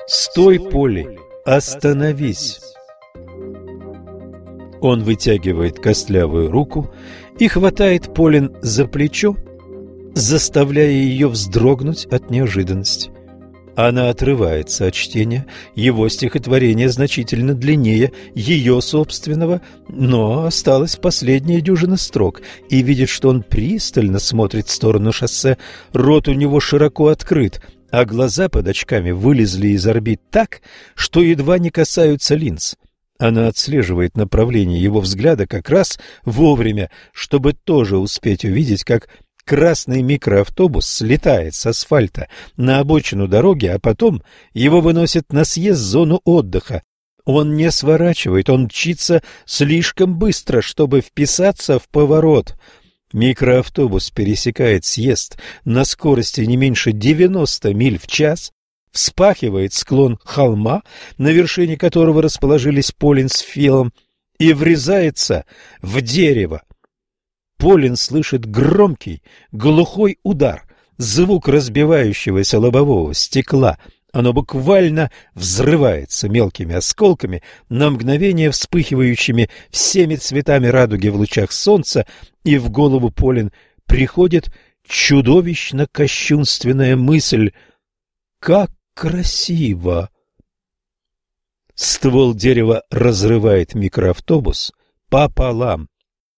«Стой, Полли! Остановись!» Он вытягивает костлявую руку и хватает Полин за плечо, заставляя ее вздрогнуть от неожиданности. Она отрывается от чтения, его стихотворение значительно длиннее ее собственного, но осталась последняя дюжина строк, и видит, что он пристально смотрит в сторону шоссе, рот у него широко открыт, а глаза под очками вылезли из орбит так, что едва не касаются линз. Она отслеживает направление его взгляда как раз вовремя, чтобы тоже успеть увидеть, как красный микроавтобус слетает с асфальта на обочину дороги, а потом его выносит на съезд в зону отдыха. Он не сворачивает, он мчится слишком быстро, чтобы вписаться в поворот. Микроавтобус пересекает съезд на скорости не меньше 90 миль в час, вспахивает склон холма, на вершине которого расположились Полин с Филом, и врезается в дерево. Полин слышит громкий, глухой удар, звук разбивающегося лобового стекла. Оно буквально взрывается мелкими осколками, на мгновение вспыхивающими всеми цветами радуги в лучах солнца, и в голову Полин приходит чудовищно кощунственная мысль: «Как красиво!» Ствол дерева разрывает микроавтобус пополам.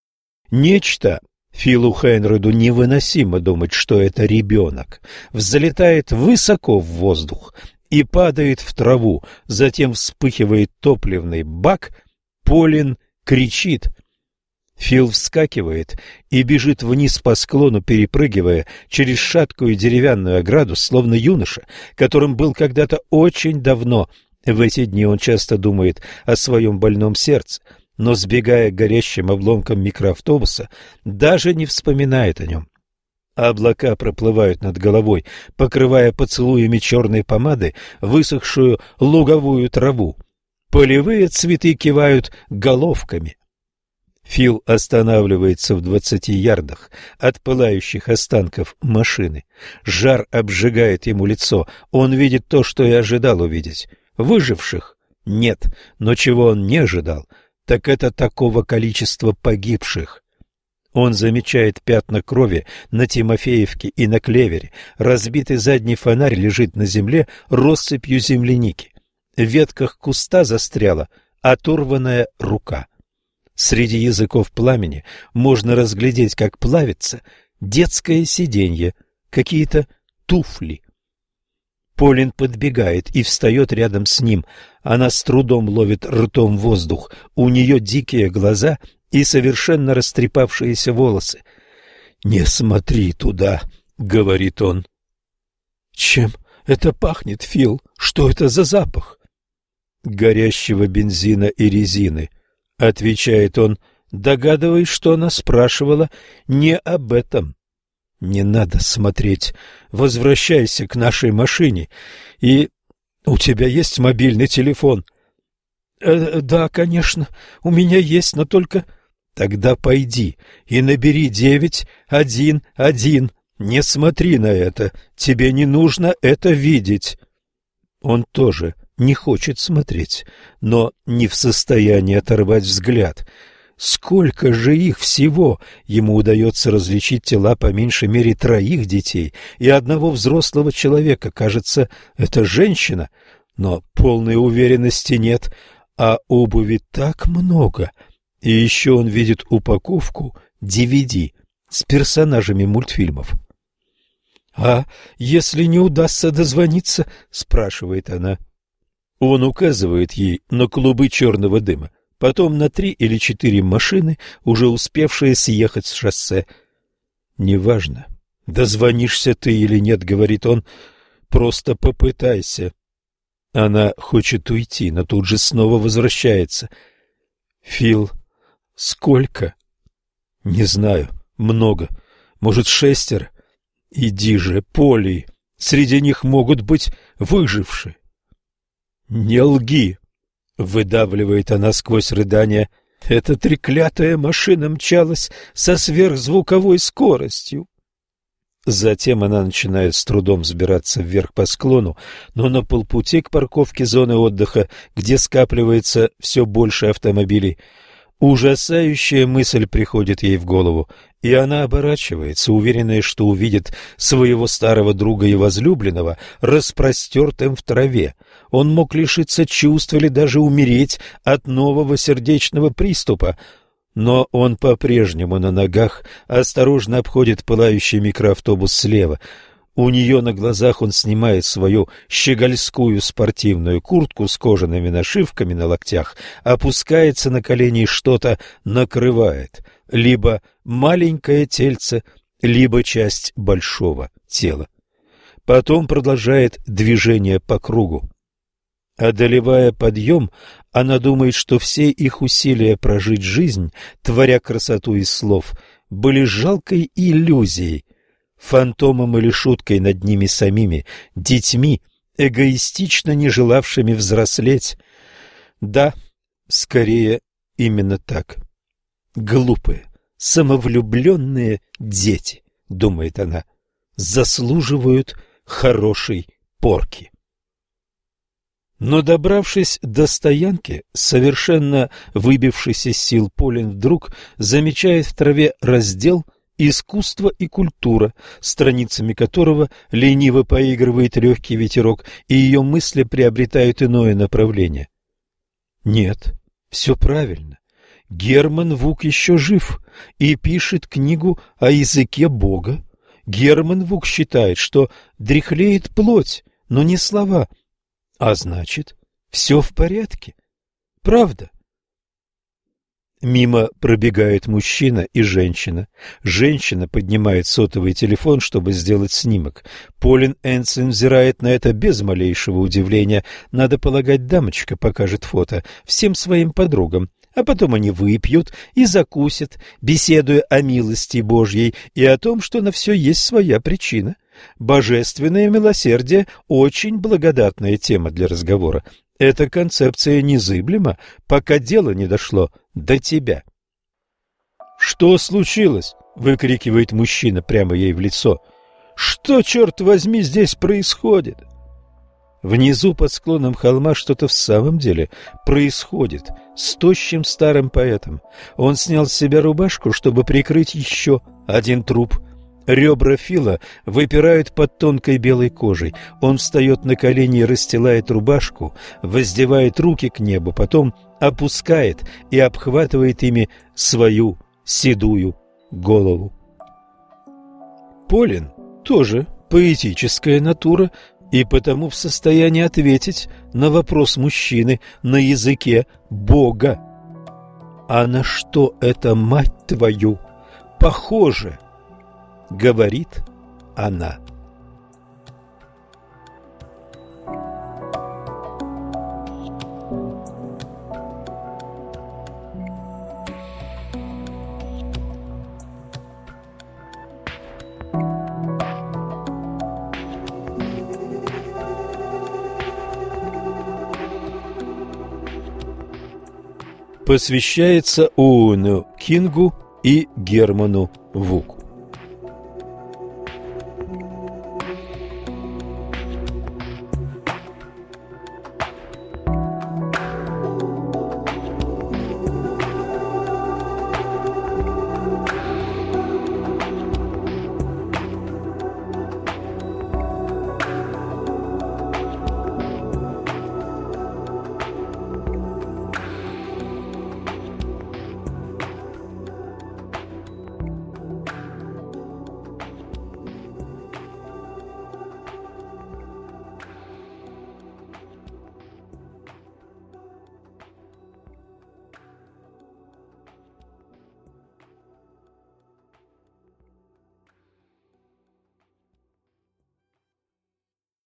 Нечто, Филу Хейнреду невыносимо думать, что это ребенок, взлетает высоко в воздух и падает в траву, затем вспыхивает топливный бак. Полин кричит. Фил вскакивает и бежит вниз по склону, перепрыгивая через шаткую деревянную ограду, словно юноша, которым был когда-то очень давно. В эти дни он часто думает о своем больном сердце, но, сбегая к горящим обломкам микроавтобуса, даже не вспоминает о нем. Облака проплывают над головой, покрывая поцелуями черной помады высохшую луговую траву. Полевые цветы кивают головками. Фил останавливается в 20 ярдах от пылающих останков машины. Жар обжигает ему лицо. Он видит то, что и ожидал увидеть. Выживших нет, но чего он не ожидал, так это такого количества погибших. Он замечает пятна крови на Тимофеевке и на клевере. Разбитый задний фонарь лежит на земле россыпью земляники. В ветках куста застряла оторванная рука. Среди языков пламени можно разглядеть, как плавится детское сиденье, какие-то туфли. Полин подбегает и встает рядом с ним. Она с трудом ловит ртом воздух. У нее дикие глаза и совершенно растрепавшиеся волосы. «Не смотри туда», — говорит он. «Чем это пахнет, Фил? Что это за запах?» «Горящего бензина и резины», — отвечает он, догадываясь, что она спрашивала не об этом. «Не надо смотреть. Возвращайся к нашей машине. И у тебя есть мобильный телефон?» «Да, конечно, у меня есть, но только...» «Тогда пойди и набери 911. Не смотри на это. Тебе не нужно это видеть». Он тоже не хочет смотреть, но не в состоянии оторвать взгляд. Сколько же их всего! Ему удается различить тела по меньшей мере 3 детей и одного взрослого человека. Кажется, это женщина, но полной уверенности нет. А обуви так много. И еще он видит упаковку DVD с персонажами мультфильмов. «А если не удастся дозвониться?» — спрашивает она. Он указывает ей на клубы черного дыма, потом на 3 или 4 машины, уже успевшие съехать с шоссе. «Неважно, дозвонишься ты или нет, — говорит он, — просто попытайся». Она хочет уйти, но тут же снова возвращается. «Фил, сколько?» «Не знаю, много, может, 6. Иди же, Полли, среди них могут быть выжившие». «Не лги!» — выдавливает она сквозь рыдания. «Эта треклятая машина мчалась со сверхзвуковой скоростью». Затем она начинает с трудом взбираться вверх по склону, но на полпути к парковке зоны отдыха, где скапливается все больше автомобилей, ужасающая мысль приходит ей в голову, и она оборачивается, уверенная, что увидит своего старого друга и возлюбленного распростертым в траве. Он мог лишиться чувств или даже умереть от нового сердечного приступа. Но он по-прежнему на ногах, осторожно обходит пылающий микроавтобус слева. У нее на глазах он снимает свою щегольскую спортивную куртку с кожаными нашивками на локтях, опускается на колени и что-то накрывает. Либо маленькое тельце, либо часть большого тела. Потом продолжает движение по кругу. Одолевая подъем, она думает, что все их усилия прожить жизнь, творя красоту из слов, были жалкой иллюзией, фантомом или шуткой над ними самими, детьми, эгоистично не желавшими взрослеть. Да, скорее именно так. Глупые, самовлюбленные дети, думает она, заслуживают хорошей порки. Но, добравшись до стоянки, совершенно выбившись из сил, Полин вдруг замечает в траве раздел «Искусство и культура», страницами которого лениво поигрывает легкий ветерок, и ее мысли приобретают иное направление. Нет, все правильно. Герман Вук еще жив и пишет книгу о языке Бога. Герман Вук считает, что дряхлеет плоть, но не слова. А значит, все в порядке. Правда? Мимо пробегают мужчина и женщина. Женщина поднимает сотовый телефон, чтобы сделать снимок. Полин Энсен взирает на это без малейшего удивления. Надо полагать, дамочка покажет фото всем своим подругам. А потом они выпьют и закусят, беседуя о милости Божьей и о том, что на все есть своя причина. Божественное милосердие – очень благодатная тема для разговора. Эта концепция незыблема, пока дело не дошло до тебя. «Что случилось?» – выкрикивает мужчина прямо ей в лицо. «Что, черт возьми, здесь происходит?» Внизу под склоном холма что-то в самом деле происходит с тощим старым поэтом. Он снял с себя рубашку, чтобы прикрыть еще один труп. Ребра Фила выпирают под тонкой белой кожей. Он встает на колени и расстилает рубашку, воздевает руки к небу, потом опускает и обхватывает ими свою седую голову. Полин тоже поэтическая натура и потому в состоянии ответить на вопрос мужчины на языке Бога. «А на что это, мать твою, похоже?» — говорит она. Посвящается Оуэну Кингу и Герману Вуку.